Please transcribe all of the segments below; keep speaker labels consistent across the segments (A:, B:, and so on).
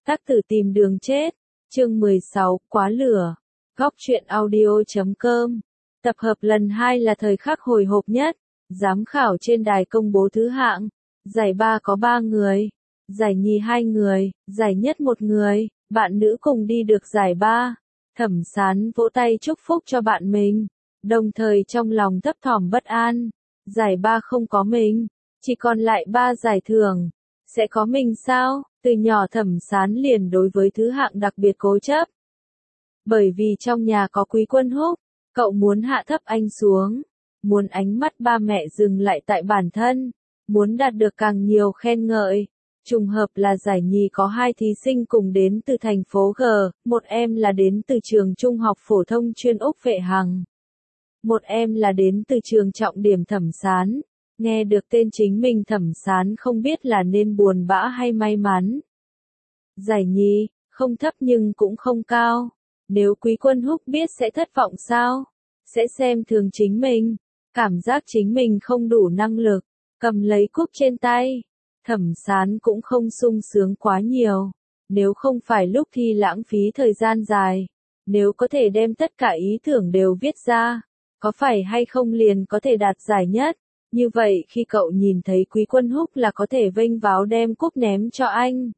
A: Tác tử tìm đường chết. Chương 16, quá lửa. Góc truyện audio.com. Tập hợp lần 2 là thời khắc hồi hộp nhất. Giám khảo trên đài công bố thứ hạng. Giải ba có 3 người. Giải nhì 2 người. Giải nhất 1 người. Bạn nữ cùng đi được giải 3. Thẩm Sán vỗ tay chúc phúc cho bạn mình. Đồng thời trong lòng thấp thỏm bất an. Giải 3 không có mình. Chỉ còn lại 3 giải thưởng. Sẽ có mình sao? Từ nhỏ Thẩm Sán liền đối với thứ hạng đặc biệt cố chấp. Bởi vì trong nhà có Quý Quân Húc, cậu muốn hạ thấp anh xuống, muốn ánh mắt ba mẹ dừng lại tại bản thân, muốn đạt được càng nhiều khen ngợi. Trùng hợp là giải nhì có 2 thí sinh cùng đến từ thành phố G, một em là đến từ trường Trung học phổ thông chuyên Úc Vệ Hằng. Một em là đến từ trường trọng điểm Thẩm Sán. Nghe được tên chính mình Thẩm Sán không biết là nên buồn bã hay may mắn. Giải nhì, không thấp nhưng cũng không cao. Nếu Quý Quân Húc biết sẽ thất vọng sao? Sẽ xem thường chính mình, cảm giác chính mình không đủ năng lực, cầm lấy cúp trên tay. Thẩm Sán cũng không sung sướng quá nhiều. Nếu không phải lúc thi lãng phí thời gian dài, nếu có thể đem tất cả ý tưởng đều viết ra, có phải hay không liền có thể đạt giải nhất. Như vậy khi cậu nhìn thấy Quý Quân Húc là có thể vênh váo đem cúp ném cho anh.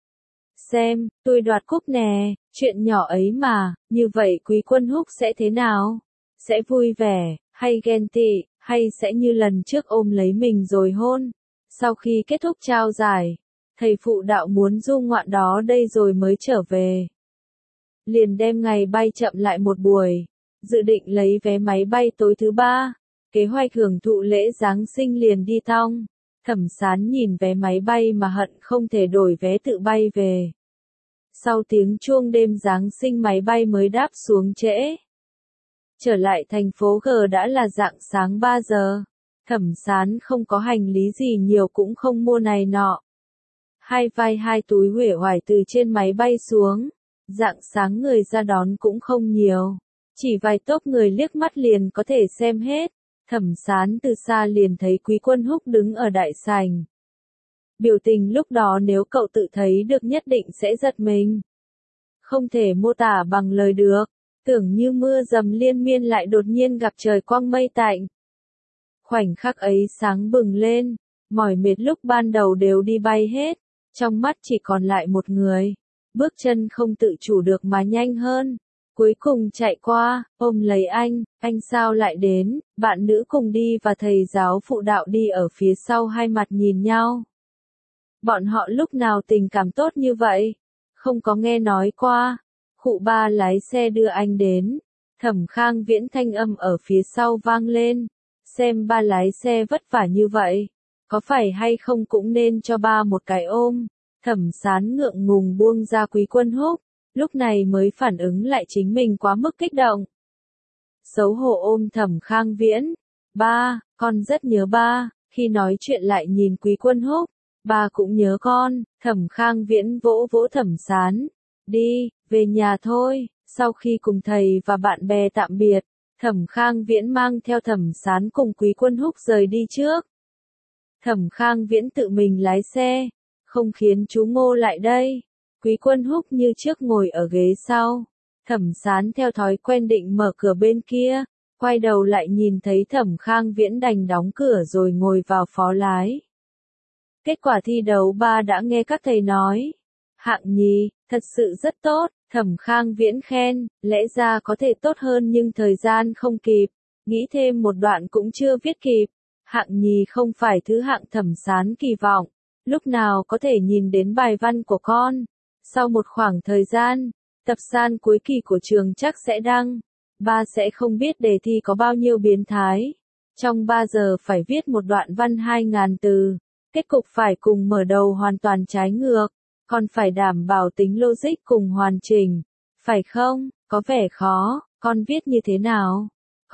A: Xem, tôi đoạt cúp nè, chuyện nhỏ ấy mà, như vậy Quý Quân Húc sẽ thế nào? Sẽ vui vẻ, hay ghen tị, hay sẽ như lần trước ôm lấy mình rồi hôn? Sau khi kết thúc trao giải, thầy phụ đạo muốn du ngoạn đó đây rồi mới trở về. Liền đem ngày bay chậm lại một buổi, dự định lấy vé máy bay tối thứ 3. Kế hoạch hưởng thụ lễ Giáng sinh liền đi thong. Thẩm Sán nhìn vé máy bay mà hận không thể đổi vé tự bay về. Sau tiếng chuông đêm Giáng sinh máy bay mới đáp xuống trễ. Trở lại thành phố G đã là rạng sáng 3 giờ. Thẩm Sán không có hành lý gì nhiều cũng không mua này nọ. Hai vai 2 túi uể oải từ trên máy bay xuống. Rạng sáng người ra đón cũng không nhiều. Chỉ vài tốp người liếc mắt liền có thể xem hết. Thẩm Sán từ xa liền thấy Quý Quân Húc đứng ở đại sảnh. Biểu tình lúc đó nếu cậu tự thấy được nhất định sẽ giật mình. Không thể mô tả bằng lời được, tưởng như mưa dầm liên miên lại đột nhiên gặp trời quang mây tạnh. Khoảnh khắc ấy sáng bừng lên, mỏi mệt lúc ban đầu đều đi bay hết, trong mắt chỉ còn lại một người. Bước chân không tự chủ được mà nhanh hơn. Cuối cùng chạy qua, ôm lấy anh sao lại đến, bạn nữ cùng đi và thầy giáo phụ đạo đi ở phía sau hai mặt nhìn nhau. Bọn họ lúc nào tình cảm tốt như vậy? Không có nghe nói qua. Khụ Ba lái xe đưa anh đến. Thẩm Khang Viễn thanh âm ở phía sau vang lên. Xem ba lái xe vất vả như vậy. Có phải hay không cũng nên cho ba một cái ôm. Thẩm Sán ngượng ngùng buông ra Quý Quân Húc. Lúc này mới phản ứng lại chính mình quá mức kích động. Xấu hổ ôm Thẩm Khang Viễn. Ba, con rất nhớ ba. Khi nói chuyện lại nhìn Quý Quân Húc. Ba cũng nhớ con. Thẩm Khang Viễn vỗ vỗ Thẩm Sán. Đi, về nhà thôi. Sau khi cùng thầy và bạn bè tạm biệt, Thẩm Khang Viễn mang theo Thẩm Sán cùng Quý Quân Húc rời đi trước. Thẩm Khang Viễn tự mình lái xe. Không khiến chú Ngô lại đây. Quý Quân Húc như trước ngồi ở ghế sau. Thẩm Sán theo thói quen định mở cửa bên kia, quay đầu lại nhìn thấy Thẩm Khang Viễn đành đóng cửa rồi ngồi vào phó lái. Kết quả thi đấu 3 đã nghe các thầy nói. Hạng nhì, thật sự rất tốt, Thẩm Khang Viễn khen, lẽ ra có thể tốt hơn nhưng thời gian không kịp, nghĩ thêm một đoạn cũng chưa viết kịp. Hạng nhì không phải thứ hạng Thẩm Sán kỳ vọng, lúc nào có thể nhìn đến bài văn của con. Sau một khoảng thời gian, tập san cuối kỳ của trường chắc sẽ đăng. Ba sẽ không biết đề thi có bao nhiêu biến thái. Trong 3 giờ phải viết một đoạn văn 2.000 từ. Kết cục phải cùng mở đầu hoàn toàn trái ngược. Còn phải đảm bảo tính logic cùng hoàn chỉnh. Phải không? Có vẻ khó. Con viết như thế nào?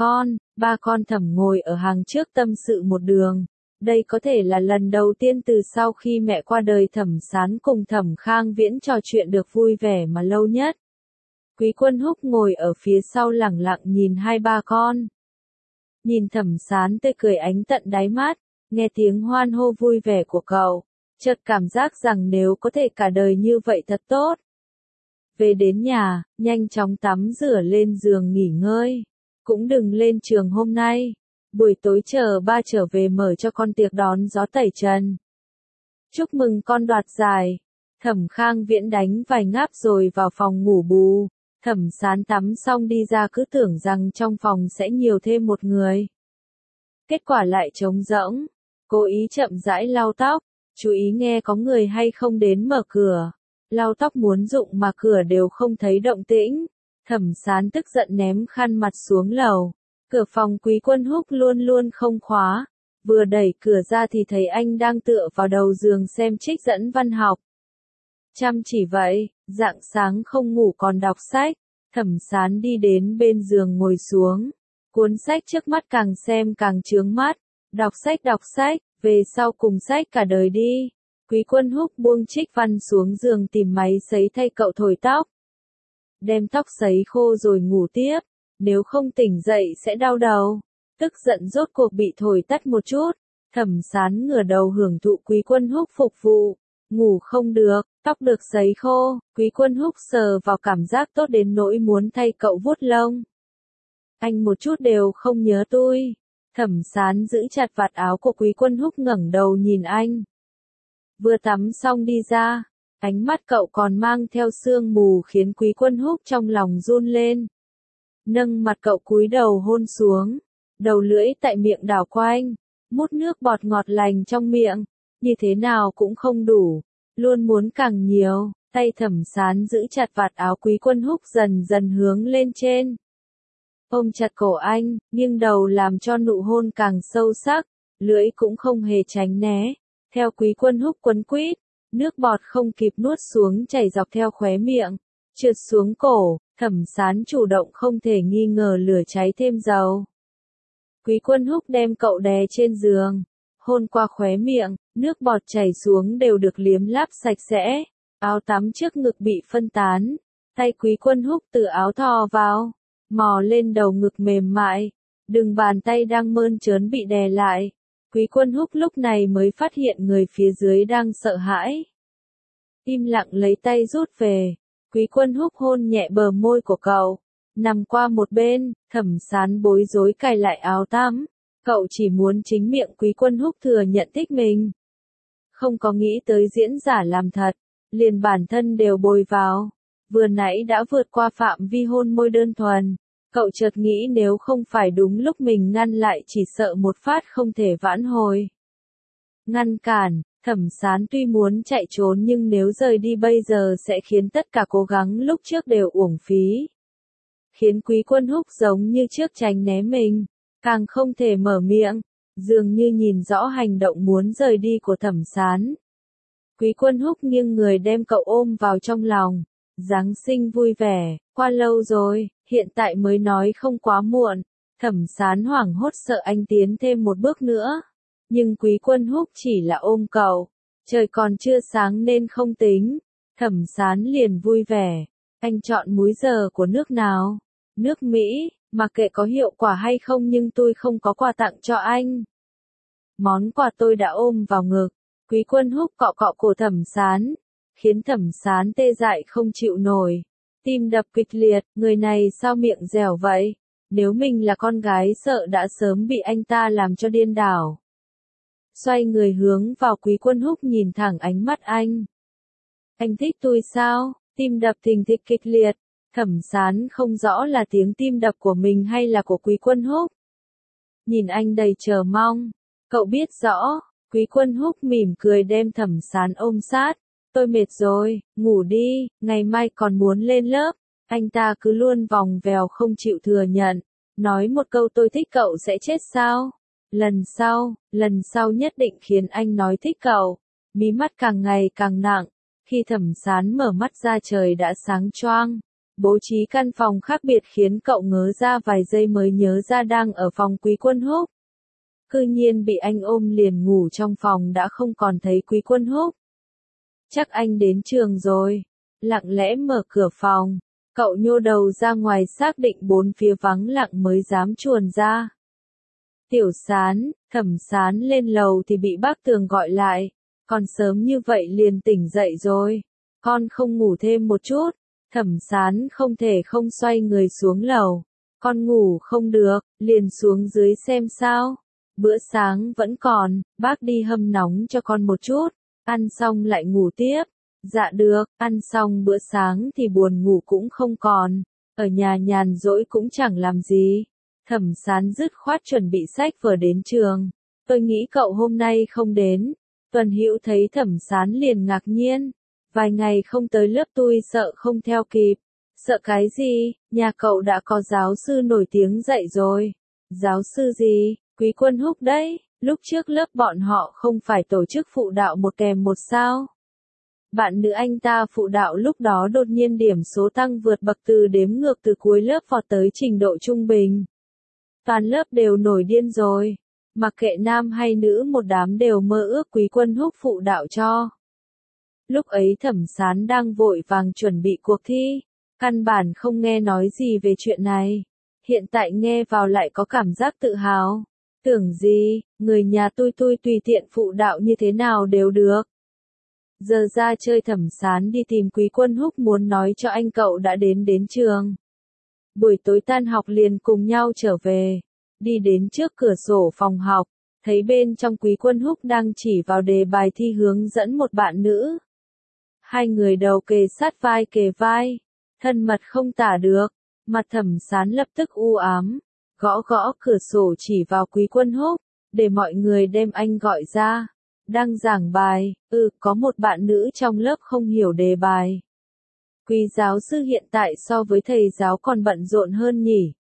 A: Ba con Thẩm ngồi ở hàng trước tâm sự một đường. Đây có thể là lần đầu tiên từ sau khi mẹ qua đời Thẩm Sán cùng Thẩm Khang Viễn trò chuyện được vui vẻ mà lâu nhất. Quý Quân Húc ngồi ở phía sau lẳng lặng nhìn hai ba con. Nhìn Thẩm Sán tươi cười ánh tận đáy mắt, nghe tiếng hoan hô vui vẻ của cậu. Chợt cảm giác rằng nếu có thể cả đời như vậy thật tốt. Về đến nhà, nhanh chóng tắm rửa lên giường nghỉ ngơi. Cũng đừng lên trường hôm nay. Buổi tối chờ ba trở về mở cho con tiệc đón gió tẩy trần. Chúc mừng con đoạt giải. Thẩm Khang Viễn đánh vài ngáp rồi vào phòng ngủ bù. Thẩm Sán tắm xong đi ra cứ tưởng rằng trong phòng sẽ nhiều thêm một người. Kết quả lại trống rỗng. Cố ý chậm rãi lau tóc. Chú ý nghe có người hay không đến mở cửa. Lau tóc muốn rụng mà cửa đều không thấy động tĩnh. Thẩm Sán tức giận ném khăn mặt xuống lầu. Cửa phòng Quý Quân Húc luôn luôn không khóa. Vừa đẩy cửa ra thì thấy anh đang tựa vào đầu giường xem trích dẫn văn học. Chăm chỉ vậy, rạng sáng không ngủ còn đọc sách. Thẩm Sán đi đến bên giường ngồi xuống. Cuốn sách trước mắt càng xem càng chướng mắt. Đọc sách, về sau cùng sách cả đời đi. Quý Quân Húc buông trích văn xuống giường tìm máy sấy thay cậu thổi tóc. Đem tóc sấy khô rồi ngủ tiếp. Nếu không tỉnh dậy sẽ đau đầu. Tức giận rốt cuộc bị thổi tắt một chút. Thẩm Sán ngửa đầu hưởng thụ Quý Quân Húc phục vụ. Ngủ không được, tóc được sấy khô. Quý Quân Húc sờ vào cảm giác tốt đến nỗi muốn thay cậu vuốt lông. Anh một chút đều không nhớ tôi. Thẩm Sán giữ chặt vạt áo của Quý Quân Húc ngẩng đầu nhìn anh. Vừa tắm xong đi ra. Ánh mắt cậu còn mang theo sương mù khiến Quý Quân Húc trong lòng run lên. Nâng mặt cậu cúi đầu hôn xuống. Đầu lưỡi tại miệng đảo quanh. Mút nước bọt ngọt lành trong miệng. Như thế nào cũng không đủ. Luôn muốn càng nhiều. Tay Thẩm Sán giữ chặt vạt áo Quý Quân Húc dần dần hướng lên trên. Ôm chặt cổ anh, nghiêng đầu làm cho nụ hôn càng sâu sắc. Lưỡi cũng không hề tránh né. Theo Quý Quân Húc quấn quýt. Nước bọt không kịp nuốt xuống chảy dọc theo khóe miệng. Trượt xuống cổ. Thẩm Sán chủ động không thể nghi ngờ lửa cháy thêm dầu. Quý Quân Húc đem cậu đè trên giường. Hôn qua khóe miệng, nước bọt chảy xuống đều được liếm láp sạch sẽ. Áo tắm trước ngực bị phân tán. Tay Quý Quân Húc từ áo thò vào. Mò lên đầu ngực mềm mại. Đừng bàn tay đang mơn trớn bị đè lại. Quý Quân Húc lúc này mới phát hiện người phía dưới đang sợ hãi. Im lặng lấy tay rút về. Quý Quân Húc hôn nhẹ bờ môi của cậu. Nằm qua một bên, Thẩm Sán bối rối cài lại áo tắm. Cậu chỉ muốn chính miệng Quý Quân Húc thừa nhận thích mình. Không có nghĩ tới diễn giả làm thật. Liền bản thân đều bồi vào. Vừa nãy đã vượt qua phạm vi hôn môi đơn thuần. Cậu chợt nghĩ nếu không phải đúng lúc mình ngăn lại chỉ sợ một phát không thể vãn hồi. Ngăn cản, Thẩm Sán tuy muốn chạy trốn nhưng nếu rời đi bây giờ sẽ khiến tất cả cố gắng lúc trước đều uổng phí. Khiến Quý Quân Húc giống như trước tránh né mình, càng không thể mở miệng, dường như nhìn rõ hành động muốn rời đi của Thẩm Sán. Quý Quân Húc nghiêng người đem cậu ôm vào trong lòng. Giáng sinh vui vẻ, qua lâu rồi, hiện tại mới nói không quá muộn. Thẩm Sán hoảng hốt sợ anh tiến thêm một bước nữa. Nhưng Quý Quân Húc chỉ là ôm cậu. Trời còn chưa sáng nên không tính. Thẩm Sán liền vui vẻ. Anh chọn múi giờ của nước nào? Nước Mỹ, mặc kệ có hiệu quả hay không nhưng tôi không có quà tặng cho anh. Món quà tôi đã ôm vào ngực. Quý Quân Húc cọ cọ cổ Thẩm Sán. Khiến Thẩm Sán tê dại không chịu nổi. Tim đập kịch liệt, người này sao miệng dẻo vậy? Nếu mình là con gái sợ đã sớm bị anh ta làm cho điên đảo. Xoay người hướng vào Quý Quân Húc nhìn thẳng ánh mắt anh. Anh thích tôi sao? Tim đập thình thịch kịch liệt. Thẩm Sán không rõ là tiếng tim đập của mình hay là của Quý Quân Húc. Nhìn anh đầy chờ mong. Cậu biết rõ. Quý Quân Húc mỉm cười đem Thẩm Sán ôm sát. Tôi mệt rồi, ngủ đi, ngày mai còn muốn lên lớp. Anh ta cứ luôn vòng vèo không chịu thừa nhận. Nói một câu tôi thích cậu sẽ chết sao? Lần sau nhất định khiến anh nói thích cậu. Mí mắt càng ngày càng nặng. Khi Thẩm Sán mở mắt ra trời đã sáng choang. Bố trí căn phòng khác biệt khiến cậu ngớ ra vài giây mới nhớ ra đang ở phòng Quý Quân Húc. Cư nhiên bị anh ôm liền ngủ trong phòng đã không còn thấy Quý Quân Húc. Chắc anh đến trường rồi. Lặng lẽ mở cửa phòng. Cậu nhô đầu ra ngoài xác định bốn phía vắng lặng mới dám chuồn ra. Tiểu Sán, Thẩm Sán lên lầu thì bị bác Tường gọi lại. Còn sớm như vậy liền tỉnh dậy rồi. Con không ngủ thêm một chút. Thẩm Sán không thể không xoay người xuống lầu. Con ngủ không được, liền xuống dưới xem sao. Bữa sáng vẫn còn, bác đi hâm nóng cho con một chút. Ăn xong lại ngủ tiếp. Dạ được, ăn xong bữa sáng thì buồn ngủ cũng không còn. Ở nhà nhàn rỗi cũng chẳng làm gì. Thẩm Sán dứt khoát chuẩn bị sách vở đến trường. Tôi nghĩ cậu hôm nay không đến. Tuần Hữu thấy Thẩm Sán liền ngạc nhiên. Vài ngày không tới lớp tôi sợ không theo kịp. Sợ cái gì, nhà cậu đã có giáo sư nổi tiếng dạy rồi. Giáo sư gì, Quý Quân Húc đấy, lúc trước lớp bọn họ không phải tổ chức phụ đạo một kèm một sao. Bạn nữ anh ta phụ đạo lúc đó đột nhiên điểm số tăng vượt bậc từ đếm ngược từ cuối lớp vọt tới trình độ trung bình. Toàn lớp đều nổi điên rồi. Mặc kệ nam hay nữ một đám đều mơ ước Quý Quân Húc phụ đạo cho. Lúc ấy Thẩm Sán đang vội vàng chuẩn bị cuộc thi. Căn bản không nghe nói gì về chuyện này. Hiện tại nghe vào lại có cảm giác tự hào. Tưởng gì, người nhà tôi tùy tiện phụ đạo như thế nào đều được. Giờ ra chơi Thẩm Sán đi tìm Quý Quân Húc muốn nói cho anh cậu đã đến trường. Buổi tối tan học liền cùng nhau trở về. Đi đến trước cửa sổ phòng học, thấy bên trong Quý Quân Húc đang chỉ vào đề bài thi hướng dẫn một bạn nữ. Hai người đầu kề sát vai kề vai, thân mật không tả được, mặt Thẩm Sán lập tức u ám, gõ gõ cửa sổ chỉ vào Quý Quân Húc, để mọi người đem anh gọi ra. Đang giảng bài, có một bạn nữ trong lớp không hiểu đề bài. Quý giáo sư hiện tại so với thầy giáo còn bận rộn hơn nhỉ.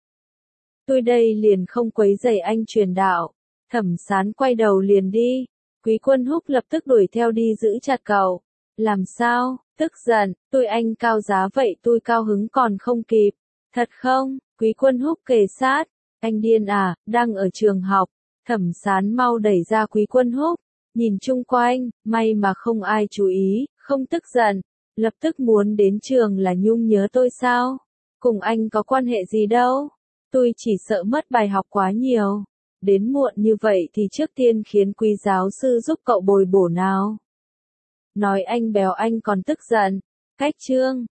A: Tôi đây liền không quấy rầy anh truyền đạo. Thẩm Sán quay đầu liền đi. Quý Quân Húc lập tức đuổi theo đi giữ chặt cậu. Làm sao, tức giận, tôi anh cao giá vậy tôi cao hứng còn không kịp. Thật không, Quý Quân Húc kề sát. Anh điên à, đang ở trường học. Thẩm Sán mau đẩy ra Quý Quân Húc. Nhìn chung quanh, may mà không ai chú ý, không tức giận. Lập tức muốn đến trường là Nhung nhớ tôi sao? Cùng anh có quan hệ gì đâu. Tôi chỉ sợ mất bài học quá nhiều. Đến muộn như vậy thì trước tiên khiến Quý giáo sư giúp cậu bồi bổ nào. Nói anh béo anh còn tức giận. Cách chương.